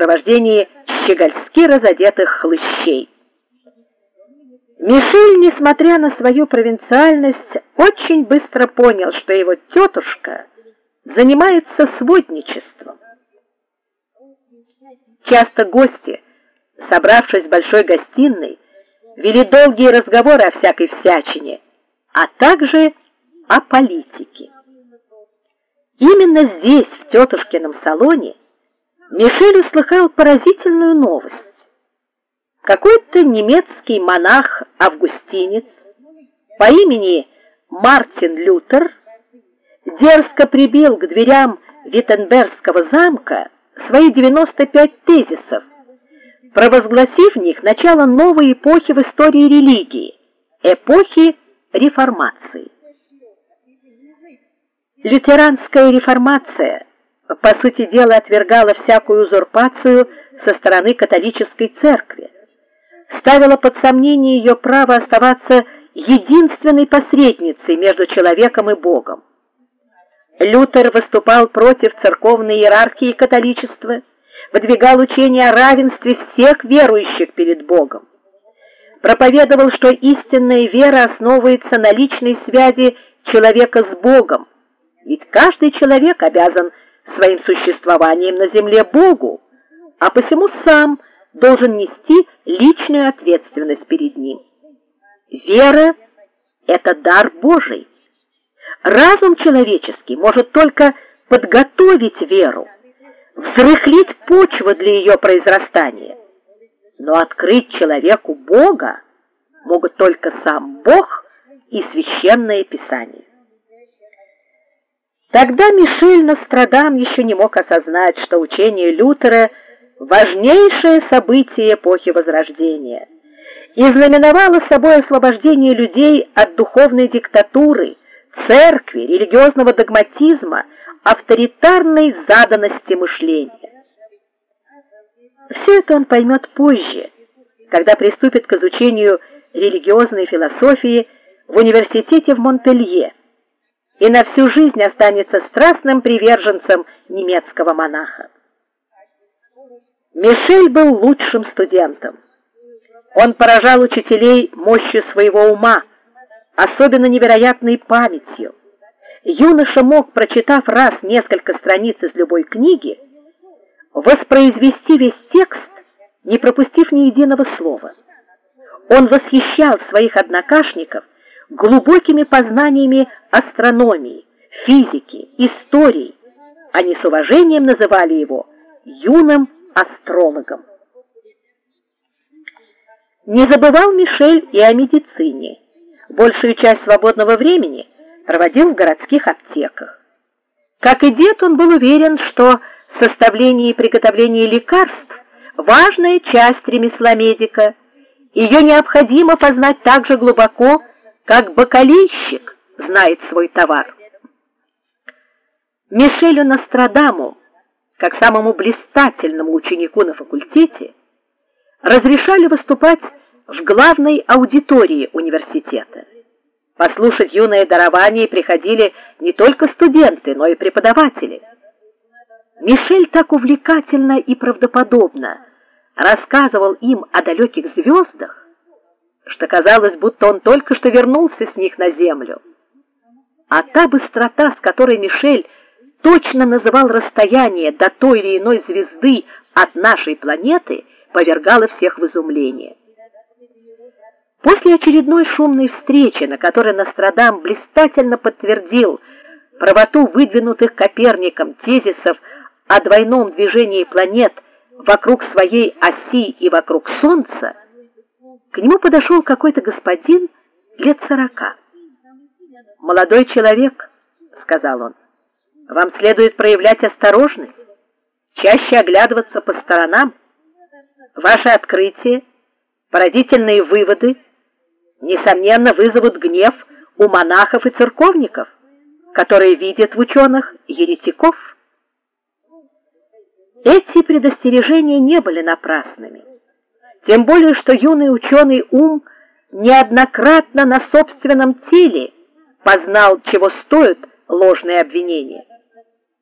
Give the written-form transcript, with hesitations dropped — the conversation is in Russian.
сопровождении щегольски разодетых хлыщей. Мишель, несмотря на свою провинциальность, очень быстро понял, что его тетушка занимается сводничеством. Часто гости, собравшись в большой гостиной, вели долгие разговоры о всякой всячине, а также о политике. Именно здесь, в тетушкином салоне, Мишель услыхал поразительную новость. Какой-то немецкий монах-августинец по имени Мартин Лютер дерзко прибил к дверям Виттенбергского замка свои 95 тезисов, провозгласив в них начало новой эпохи в истории религии, эпохи реформации. Лютеранская реформация, по сути дела, отвергала всякую узурпацию со стороны католической церкви, ставила под сомнение ее право оставаться единственной посредницей между человеком и Богом. Лютер выступал против церковной иерархии католичества, выдвигал учение о равенстве всех верующих перед Богом, проповедовал, что истинная вера основывается на личной связи человека с Богом, ведь каждый человек обязан своим существованием на земле Богу, а посему сам должен нести личную ответственность перед Ним. Вера – это дар Божий. Разум человеческий может только подготовить веру, взрыхлить почву для ее произрастания, но открыть человеку Бога могут только сам Бог и Священное Писание. Тогда Мишель Нострадам еще не мог осознать, что учение Лютера – важнейшее событие эпохи Возрождения и знаменовало собой освобождение людей от духовной диктатуры, церкви, религиозного догматизма, авторитарной заданности мышления. Все это он поймет позже, когда приступит к изучению религиозной философии в университете в Монпелье и на всю жизнь останется страстным приверженцем немецкого монаха. Мишель был лучшим студентом. Он поражал учителей мощью своего ума, особенно невероятной памятью. Юноша мог, прочитав раз несколько страниц из любой книги, воспроизвести весь текст, не пропустив ни единого слова. Он восхищал своих однокашников глубокими познаниями астрономии, физики, истории. Они с уважением называли его юным астрологом. Не забывал Мишель и о медицине. Большую часть свободного времени проводил в городских аптеках. Как и дед, он был уверен, что составление и приготовление лекарств – важная часть ремесла медика. Ее необходимо познать так же глубоко, как бакалейщик знает свой товар. Мишелю Нострадаму, как самому блистательному ученику на факультете, разрешали выступать в главной аудитории университета. Послушать юное дарование приходили не только студенты, но и преподаватели. Мишель так увлекательно и правдоподобно рассказывал им о далеких звездах, что казалось, будто он только что вернулся с них на землю. А та быстрота, с которой Мишель точно называл расстояние до той или иной звезды от нашей планеты, повергало всех в изумление. После очередной шумной встречи, на которой Нострадам блистательно подтвердил правоту выдвинутых Коперником тезисов о двойном движении планет вокруг своей оси и вокруг Солнца, к нему подошел какой-то господин лет 40. «Молодой человек, — сказал он, — вам следует проявлять осторожность, чаще оглядываться по сторонам. Ваши открытия, поразительные выводы, несомненно, вызовут гнев у монахов и церковников, которые видят в ученых еретиков». Эти предостережения не были напрасными, тем более, что юный ученый ум неоднократно на собственном теле познал, чего стоят ложные обвинения.